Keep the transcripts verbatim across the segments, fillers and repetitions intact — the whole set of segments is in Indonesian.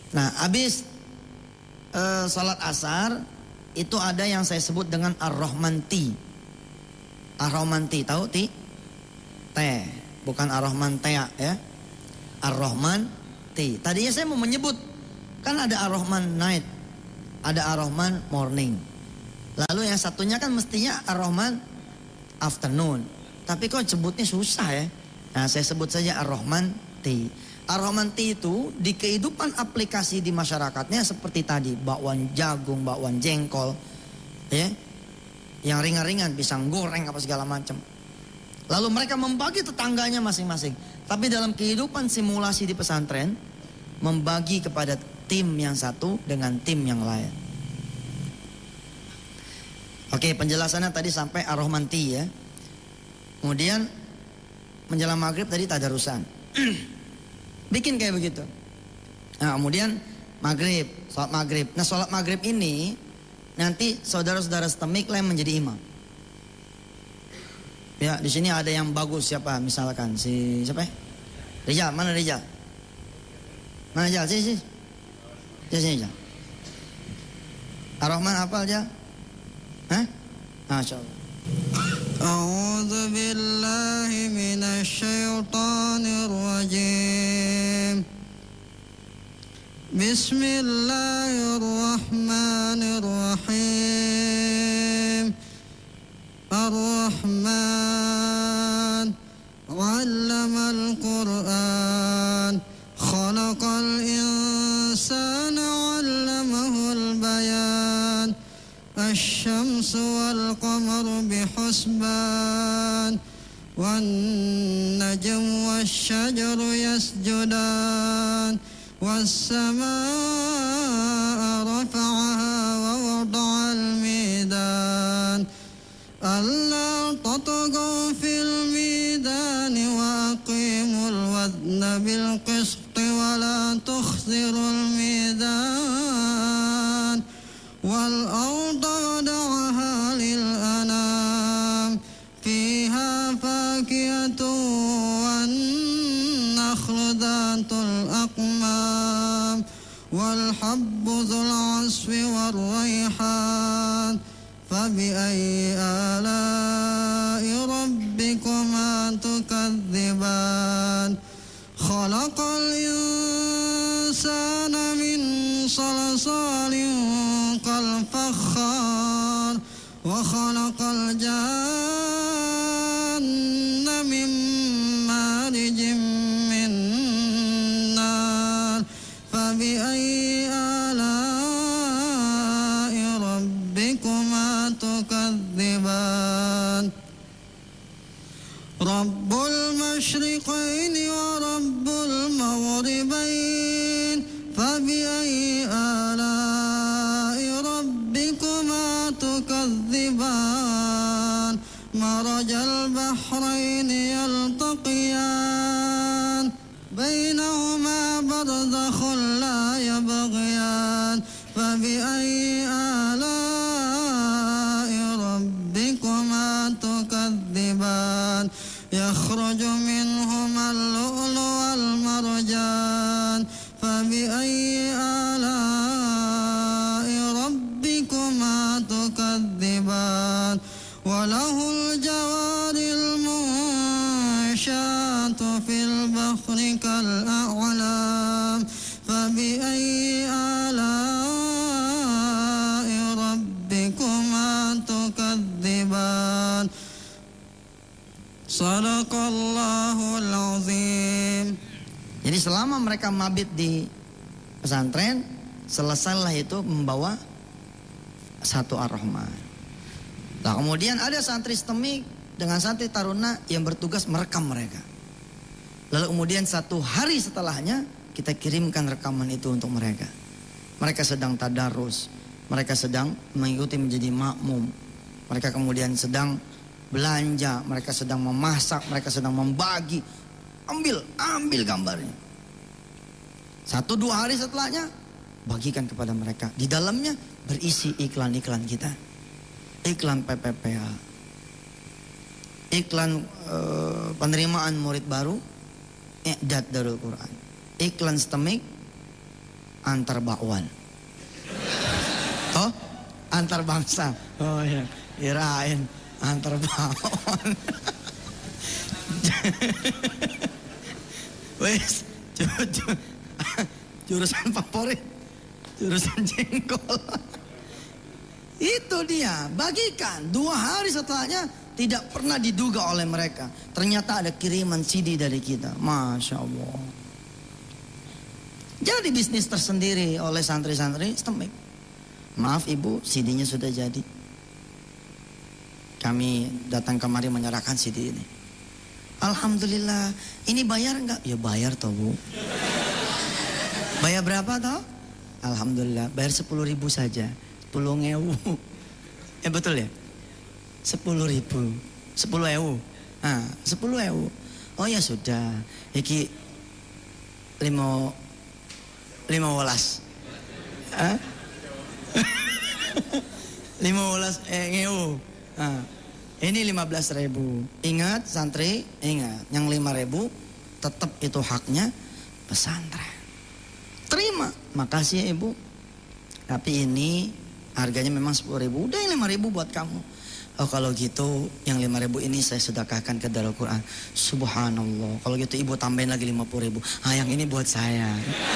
Nah, habis uh, salat asar itu ada yang saya sebut dengan Ar-Rahman Tea. Ar-Rahman Tea, tahu ti? Teh, bukan Ar-Rahman Tea ya. Ar-Rahman Tea. Tadinya saya mau menyebut, kan ada Ar-Rahman Night, ada Ar-Rahman Morning. Lalu yang satunya kan mestinya Ar-Rahman Afternoon. Tapi kok sebutnya susah ya. Nah, saya sebut saja Ar-Rahman Tea. Ar-Rahman Tea itu di kehidupan aplikasi di masyarakatnya seperti tadi, bakwan jagung, bakwan jengkol, ya, yang ringan-ringan, pisang goreng apa segala macam. Lalu mereka membagi tetangganya masing-masing. Tapi dalam kehidupan simulasi di pesantren, membagi kepada tim yang satu dengan tim yang lain. Oke, penjelasannya tadi sampai Ar-Rahman Tea ya. Kemudian menjelang maghrib tadi tadarusan. Bikin kayak begitu. Nah, kemudian maghrib, sholat maghrib. Nah, sholat maghrib ini nanti saudara-saudara setemik lah yang menjadi imam. Ya, di sini ada yang bagus siapa? Misalkan si siapa? Ya? Rijal, mana Rijal? Mana Rijal? Sini, sini. Sini, sini Rijal. Ar-Rahman hafal aja? Hah? Masya Allah. A'udzu billahi minasy syaithanir rajim. Bismillahirrahmanirrahim. Ar-Rahman 'allamal Qur'an, khalaqal insana 'allamahul bayan. الشمس والقمر بحسبان والنجم والشجر يسجدان والسماء رفعها ووضع الميزان ألا تطغوا في الميزان وأقيموا الوزن بالقسط ولا تخسروا الميزان والأرض وضعها للأنام فيها فاكهة والنخل ذات الأكمام والحب ذو العصف والريحان فبأي آلاء ربكما تكذبان خلق الإنسان من صلصال كالفخار وخلق الجن من مارج من نار فبأي آلاء ربكما تكذبان رب المشرقين ورب المغربين فبأي آلاء ربكما تكذبان مرج البحرين يلتقيان بينهما برزخ لا يبغيان فبأي آلاء ربكما تكذبان يخرج منهما اللؤلؤ والمرجان فبأي آلاء ربكما تكذبان وله الجوار المنشآت في البحر كالأعلام فبأي آلاء ربكما تكذبان Sadaqallahul azim. Jadi selama mereka mabit di pesantren, selesailah itu membawa satu Ar-Rahman. Nah, kemudian ada santri setemik dengan santri taruna yang bertugas merekam mereka. Lalu kemudian satu hari setelahnya kita kirimkan rekaman itu untuk mereka. Mereka sedang tadarus, mereka sedang mengikuti menjadi makmum, mereka kemudian sedang belanja, mereka sedang memasak, mereka sedang membagi. Ambil, ambil gambarnya. Satu dua hari setelahnya bagikan kepada mereka. Di dalamnya berisi iklan-iklan kita. Iklan P P P A. Iklan e, penerimaan murid baru, I'dad Darul Quran. Iklan setemik, antar bakwan. Oh, antar bangsa. Oh ya, kirain antar bakwan. Wes, jurusan favorit, jurusan jengkol. Itu dia, bagikan. Dua hari setelahnya tidak pernah diduga oleh mereka. Ternyata ada kiriman C D dari kita. Masya Allah. Jadi bisnis tersendiri oleh santri-santri STEMIC. Maaf ibu, C D-nya sudah jadi. Kami datang kemari menyerahkan C D ini. Alhamdulillah. Ini bayar enggak? Ya bayar toh bu. Bayar berapa toh? Alhamdulillah, bayar sepuluh ribu saja. Sepuluh ngewu. Eh betul ya? Sepuluh ribu. Sepuluh ewu. Nah, sepuluh ewu. Oh ya sudah. Iki lima lima belas. Hah? Lima belas eh ngewu. Nah, ini lima belas ribu. Ingat santri, ingat. Yang lima ribu tetap itu haknya pesantren. Terima. Makasih ya ibu. Tapi ini harganya memang sepuluh ribu. Udah yang lima ribu buat kamu. Oh kalau gitu yang lima ribu ini saya sedekahkan ke Darul Quran. Subhanallah. Kalau gitu ibu tambahin lagi lima puluh ribu. Ah yang ini buat saya.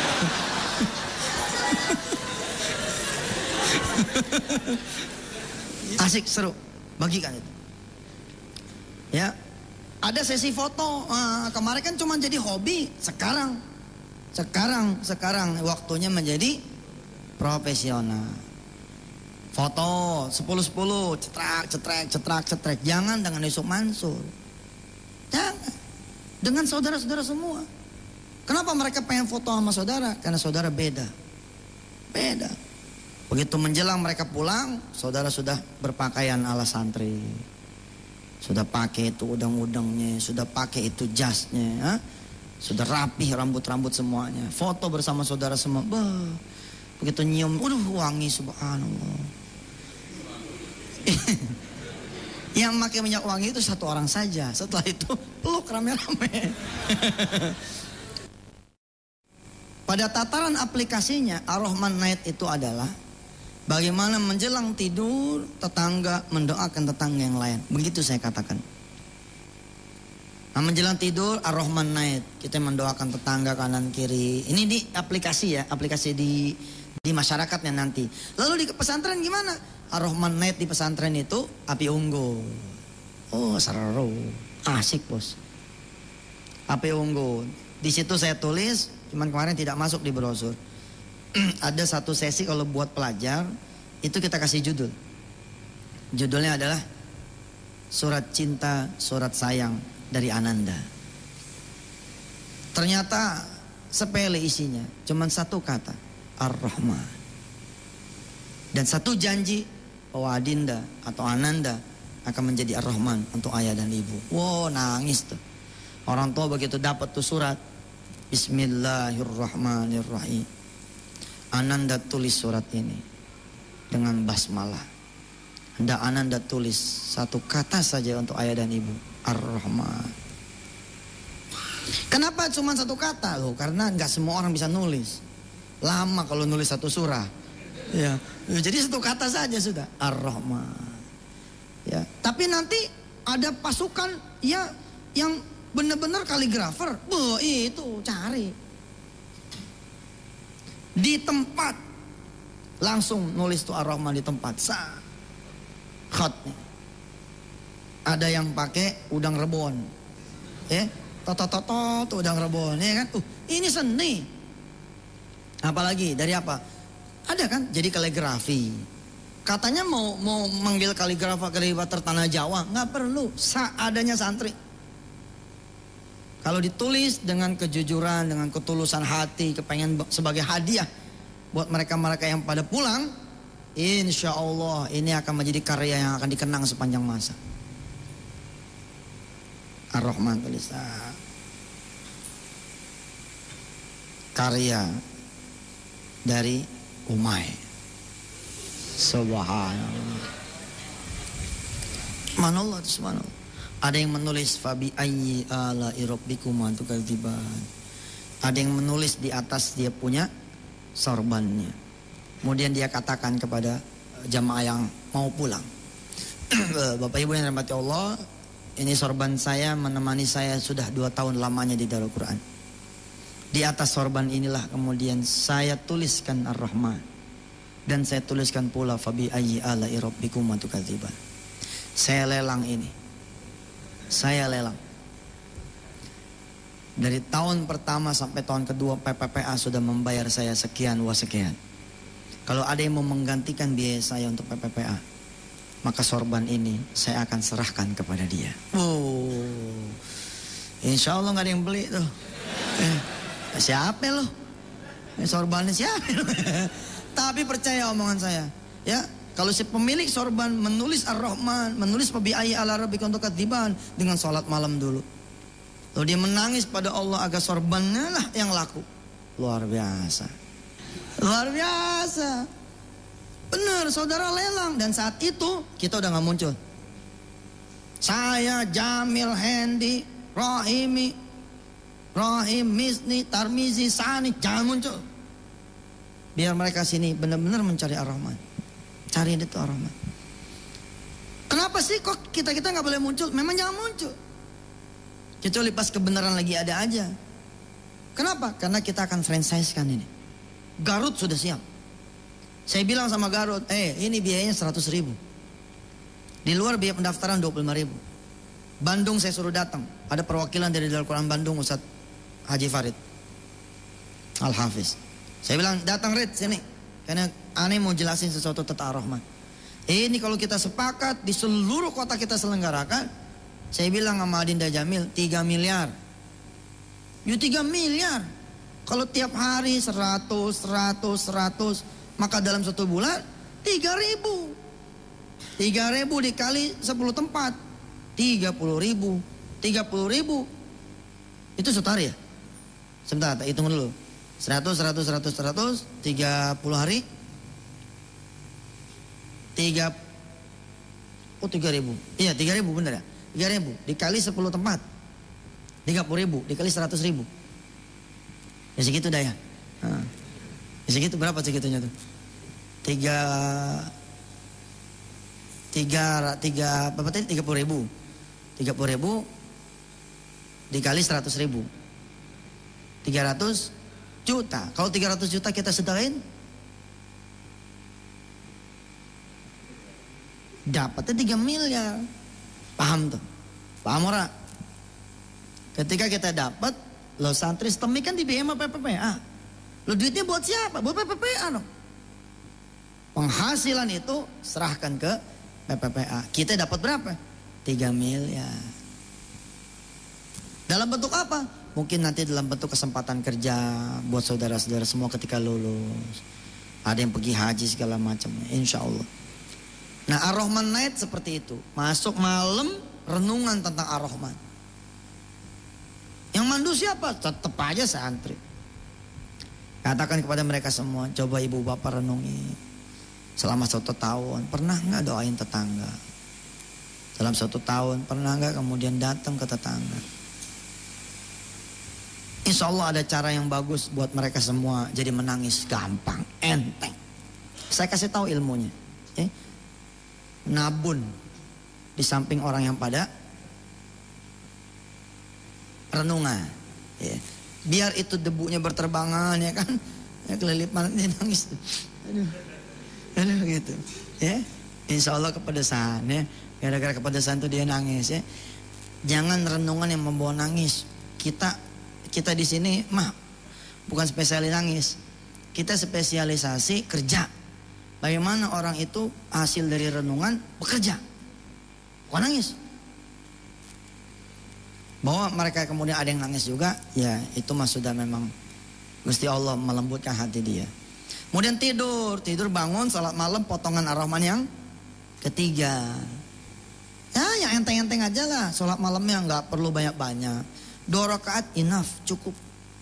Asik, seru. Bagikan itu. Ya. Ada sesi foto. Nah, kemarin kan cuma jadi hobi. Sekarang. Sekarang. Sekarang waktunya menjadi profesional. Foto sepuluh sepuluh, cetrak, cetrek, cetrak, cetrek. Jangan dengan Yusuf Mansur. Jangan. Dengan saudara-saudara semua. Kenapa mereka pengen foto sama saudara? Karena saudara beda. Beda. Begitu menjelang mereka pulang, saudara sudah berpakaian ala santri. Sudah pakai itu udang-udangnya, sudah pakai itu jasnya. Ha? Sudah rapih rambut-rambut semuanya. Foto bersama saudara semua. Bah. Begitu nyium, udah wangi subhanallah. Yang pakai minyak wangi itu satu orang saja. Setelah itu peluk rame-rame. Pada tataran aplikasinya Ar-Rahman Night itu adalah bagaimana menjelang tidur tetangga mendoakan tetangga yang lain. Begitu saya katakan. Nah, menjelang tidur Ar-Rahman Night, kita mendoakan tetangga kanan kiri. Ini di aplikasi ya, aplikasi di di masyarakatnya nanti. Lalu di pesantren gimana? Ar-Rahman Night di pesantren itu api unggun. Oh seru, asik bos. Api unggun. Di situ saya tulis, cuman kemarin tidak masuk di brosur. Ada satu sesi kalau buat pelajar, itu kita kasih judul. Judulnya adalah Surat Cinta, Surat Sayang dari Ananda. Ternyata sepele isinya, cuman satu kata, Ar-Rahman. Dan satu janji bahwa Adinda atau Ananda akan menjadi Ar-Rahman untuk ayah dan ibu. Wow, nangis tuh. Orang tua begitu dapat tuh surat. Bismillahirrahmanirrahim. Ananda tulis surat ini dengan basmalah. Hendak Ananda tulis satu kata saja untuk ayah dan ibu. Ar-Rahman. Kenapa cuma satu kata? Loh, karena nggak semua orang bisa nulis. Lama kalau nulis satu surah. Ya, jadi satu kata saja sudah. Ar-Rahman. Ya, tapi nanti ada pasukan ya yang benar-benar kaligrafer. Boh, itu cari. Di tempat langsung nulis tuh Ar-Rahman di tempat. Sa. Khatnya. Ada yang pakai udang rebon. Ya, toto-toto udang rebon, ya kan? Uh, ini seni. Apalagi dari apa? Ada kan? Jadi kaligrafi. Katanya mau mau manggil kaligrafer kaligrafer tanah Jawa, nggak perlu. Seadanya santri. Kalau ditulis dengan kejujuran, dengan ketulusan hati, kepengen sebagai hadiah buat mereka-mereka yang pada pulang, insya Allah ini akan menjadi karya yang akan dikenang sepanjang masa. Ar-Rahman tulisan. Karya dari Umay. Subhanallah. Manallah subhanallah. Ada yang menulis fabi ayyi ala rabbikuma tukadziban. Ada yang menulis di atas dia punya sorbannya. Kemudian dia katakan kepada jamaah yang mau pulang, Bapak Ibu yang dirahmati Allah, ini sorban saya menemani saya sudah dua tahun lamanya di Darul Quran. Di atas sorban inilah kemudian saya tuliskan Ar-Rahman, dan saya tuliskan pula fabi ayyi ala'i rabbikum tukadziban. Saya lelang ini, saya lelang. Dari tahun pertama sampai tahun kedua P P P A sudah membayar saya sekian wa sekian. Kalau ada yang mau menggantikan biaya saya untuk P P P A, maka sorban ini saya akan serahkan kepada dia. Oh, insya Allah nggak ada yang beli tuh. Eh, siapa lo? Eh, sorbannya siapa? Tapi percaya omongan saya, ya. Kalau si pemilik sorban menulis Ar-Rahman, menulis fabi ayyi ala rabbika tukadziban dengan sholat malam dulu. Lalu dia menangis pada Allah agar sorbannya lah yang laku. Luar biasa. Luar biasa. Benar, saudara lelang. Dan saat itu kita udah gak muncul. Saya, Jamil, Hendi, Rahimi, Rahim, Misni, Tarmizi, Sani, jangan muncul. Biar mereka sini benar-benar mencari Ar-Rahman. Cari itu Ar-Rahman. Kenapa sih kok kita-kita gak boleh muncul? Memang jangan muncul. Kecuali pas kebenaran lagi ada aja. Kenapa? Karena kita akan franchise-kan ini. Garut sudah siap. Saya bilang sama Garut, eh ini biayanya seratus ribu. Di luar biaya pendaftaran dua puluh lima ribu. Bandung saya suruh datang. Ada perwakilan dari Darul Quran Bandung, Ustadz Haji Farid Al-Hafiz. Saya bilang, datang Rid sini. Karena aneh mau jelasin sesuatu tentang Ar-Rahman. Ini kalau kita sepakat di seluruh kota kita selenggarakan. Saya bilang sama Adinda Jamil, tiga miliar. Ya tiga miliar. Kalau tiap hari seratus, seratus, seratus, maka dalam satu bulan tiga ribu. tiga ribu dikali sepuluh tempat, tiga puluh ribu. tiga puluh ribu. Itu setahun ya? Sebentar, hitung dulu. seratus, seratus, seratus, seratus, tiga puluh hari. tiga, oh tiga ribu. Iya tiga ribu bener ya? tiga ribu dikali sepuluh tempat, tiga puluh ribu dikali seratus ribu. Ya segitu dah ya. Nah, ya segitu berapa segitunya tuh? Tiga, tiga, tiga, berapa tadi? Tiga puluh ribu. Tiga puluh ribu dikali seratus ribu. Tiga ratus juta. Kalau tiga ratus juta kita sedekahin, dapatnya tiga miliar. Paham tuh? Paham ora? Ketika kita dapat, lo santri STEMI kan dibiayai sama P P P A. Lo duitnya buat siapa? Buat P P P A dong. Penghasilan itu serahkan ke P P P A. Kita dapat berapa? tiga miliar. Dalam bentuk apa? Mungkin nanti dalam bentuk kesempatan kerja buat saudara-saudara semua ketika lulus. Ada yang pergi haji segala macamnya, insya Allah. Nah, Ar-Rahman Night seperti itu. Masuk malam renungan tentang Ar-Rahman. Yang mandu siapa? Tetap aja santri. Katakan kepada mereka semua, coba ibu bapak renungi. Selama satu tahun, pernah nggak doain tetangga? Dalam satu tahun, pernah nggak kemudian datang ke tetangga? Insya Allah ada cara yang bagus buat mereka semua jadi menangis gampang, enteng. Saya kasih tahu ilmunya. Eh? Nabun di samping orang yang pada renungan, ya. Biar itu debunya berterbangan ya kan, ya kelilipan dia nangis, aduh, aduh gitu, ya. Insya Allah kepedesan ya, gara-gara kepedesan tuh dia nangis ya. Jangan renungan yang membawa nangis. Kita kita di sini mah bukan spesialis nangis, kita spesialisasi kerja. Bagaimana orang itu hasil dari renungan bekerja, bukan nangis. Bahwa mereka kemudian ada yang nangis juga, ya itu mah sudah memang Gusti Allah melembutkan hati dia. Kemudian tidur, tidur bangun, salat malam, potongan Ar-Rahman yang ketiga. Ya yang enteng-enteng aja lah, salat malamnya nggak perlu banyak-banyak. Dua rakaat enough, cukup.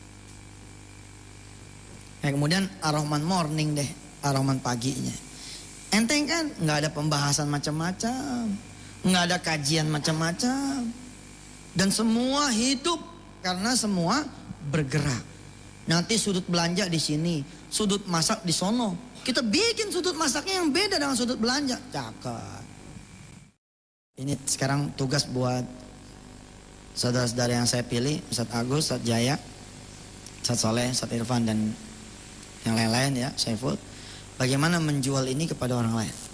Ya, kemudian Ar-Rahman morning deh. Ar-Rahman paginya. Enteng kan? Nggak ada pembahasan macam-macam, nggak ada kajian macam-macam, dan semua hidup karena semua bergerak. Nanti sudut belanja di sini, sudut masak di sono. Kita bikin sudut masaknya yang beda dengan sudut belanja. Cakep. Ini sekarang tugas buat saudara-saudara yang saya pilih, Ustadz Agus, Ustadz Jaya, Ustadz Soleh, Ustadz Irfan, dan yang lain-lain ya, Saiful. Bagaimana menjual ini kepada orang lain.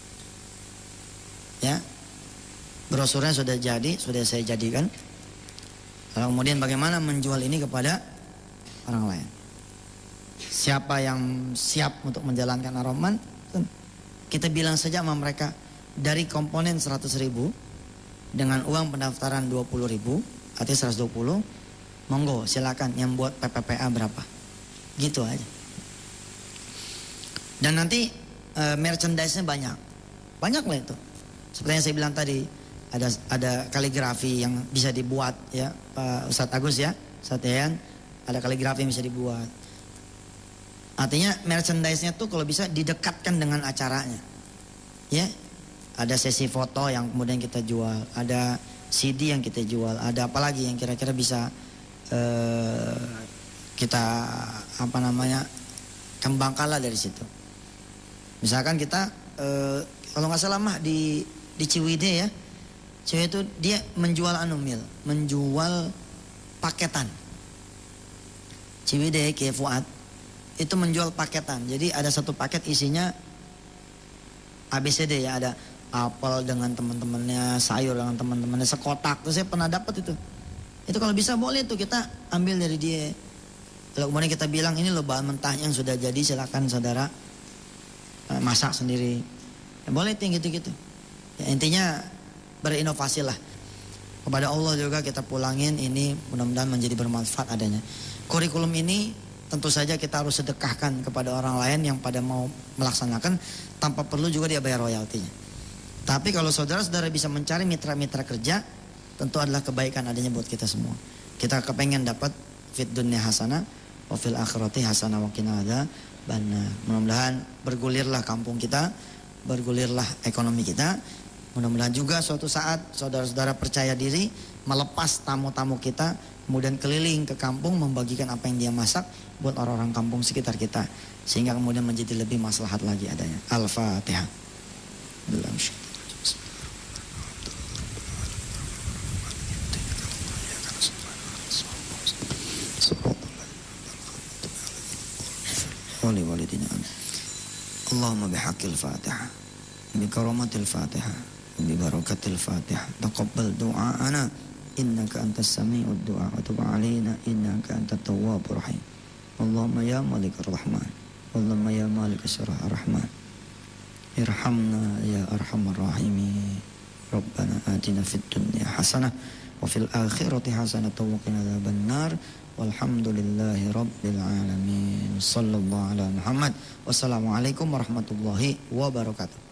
Ya, brosurnya sudah jadi, sudah saya jadikan. Lalu kemudian bagaimana menjual ini kepada orang lain. Siapa yang siap untuk menjalankan Ar-Rahman, kita bilang saja sama mereka, dari komponen seratus ribu dengan uang pendaftaran dua puluh ribu, artinya seratus dua puluh, monggo silakan yang buat P P P A berapa. Gitu aja. Dan nanti e, merchandise-nya banyak. Banyak lah itu. Seperti yang saya bilang tadi, ada ada kaligrafi yang bisa dibuat ya, Pak Ustadz Agus ya, Ustadz Yayan, ada kaligrafi yang bisa dibuat. Artinya merchandise-nya tuh kalau bisa didekatkan dengan acaranya. Ya. Ada sesi foto yang kemudian kita jual, ada C D yang kita jual, ada apa lagi yang kira-kira bisa uh, kita apa namanya kembangkanlah dari situ. Misalkan kita uh, kalau nggak salah mah di di Ciwidey ya, Ciwidey itu dia menjual anumil, menjual paketan. Ciwidey kayak Fuad itu menjual paketan. Jadi ada satu paket isinya A B C D ya, ada apel dengan teman-temannya, sayur dengan teman-temannya, sekotak. Terus saya pernah dapat itu. Itu kalau bisa boleh tuh kita ambil dari dia. Lalu kemudian kita bilang ini loh bahan mentah yang sudah jadi, silakan saudara uh, masak sendiri. Ya, boleh tuh gitu-gitu. Ya, intinya berinovasi lah. Kepada Allah juga kita pulangin ini, mudah-mudahan menjadi bermanfaat adanya. Kurikulum ini tentu saja kita harus sedekahkan kepada orang lain yang pada mau melaksanakan tanpa perlu juga dia bayar royaltinya. Tapi kalau saudara-saudara bisa mencari mitra-mitra kerja, tentu adalah kebaikan adanya buat kita semua. Kita kepengen dapat fit dunya hasanah wa fil akhirati hasanah wa qina adzabannar. Mudah-mudahan bergulirlah kampung kita, bergulirlah ekonomi kita. Mudah-mudahan juga suatu saat saudara-saudara percaya diri melepas tamu-tamu kita, kemudian keliling ke kampung membagikan apa yang dia masak buat orang-orang kampung sekitar kita, sehingga kemudian menjadi lebih maslahat lagi adanya. Al-Fatihah. Allahumma bihaqqil Fatihah, bi karamatil Fatihah, bi barakatil Fatihah, taqabbal du'aana innaka antas sami'ud du'a wa tub 'alaina innaka antat tawwabur rahim. Allahumma ya malikar rahman, Allahumma ya malikas rahman, irhamna ya arhamar rahimin. Rabbana atina fid dunya hasanah wa fil akhirati hasanah wa qina adzabannar. Walhamdulillahi rabbil alamin. Sallallahu ala Muhammad. Wassalamualaikum warahmatullahi wabarakatuh.